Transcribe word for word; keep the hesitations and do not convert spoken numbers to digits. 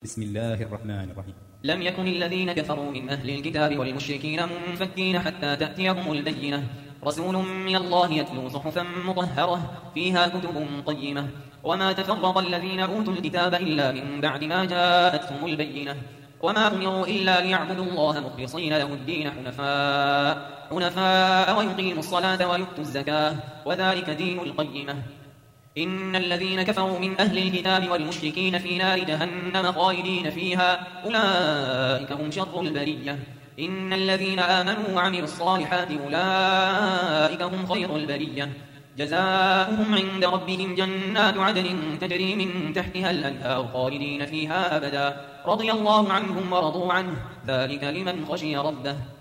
بسم الله الرحمن الرحيم. لم يكن الذين كفروا من أهل الكتاب والمشركين منفكين حتى تأتيهم البينة رسول من الله يتلو صحفا مطهرة فيها كتب قيمة وما تفرق الذين أوتوا الكتاب إلا من بعد ما جاءتهم البينة وما أمروا إلا ليعبدوا الله مخلصين له الدين حنفاء حنفاء ويقيموا الصلاة ويؤتوا الزكاة وذلك دين القيمة. إن الذين كفروا من أهل الكتاب والمشركين في نار جهنم خالدين فيها أولئك هم شر البرية. إن الذين آمنوا وعملوا الصالحات أولئك هم خير البرية. جزاؤهم عند ربهم جنات عدن تجري من تحتها الأنهار خالدين فيها أبدا رضي الله عنهم ورضوا عنه ذلك لمن خشي ربه.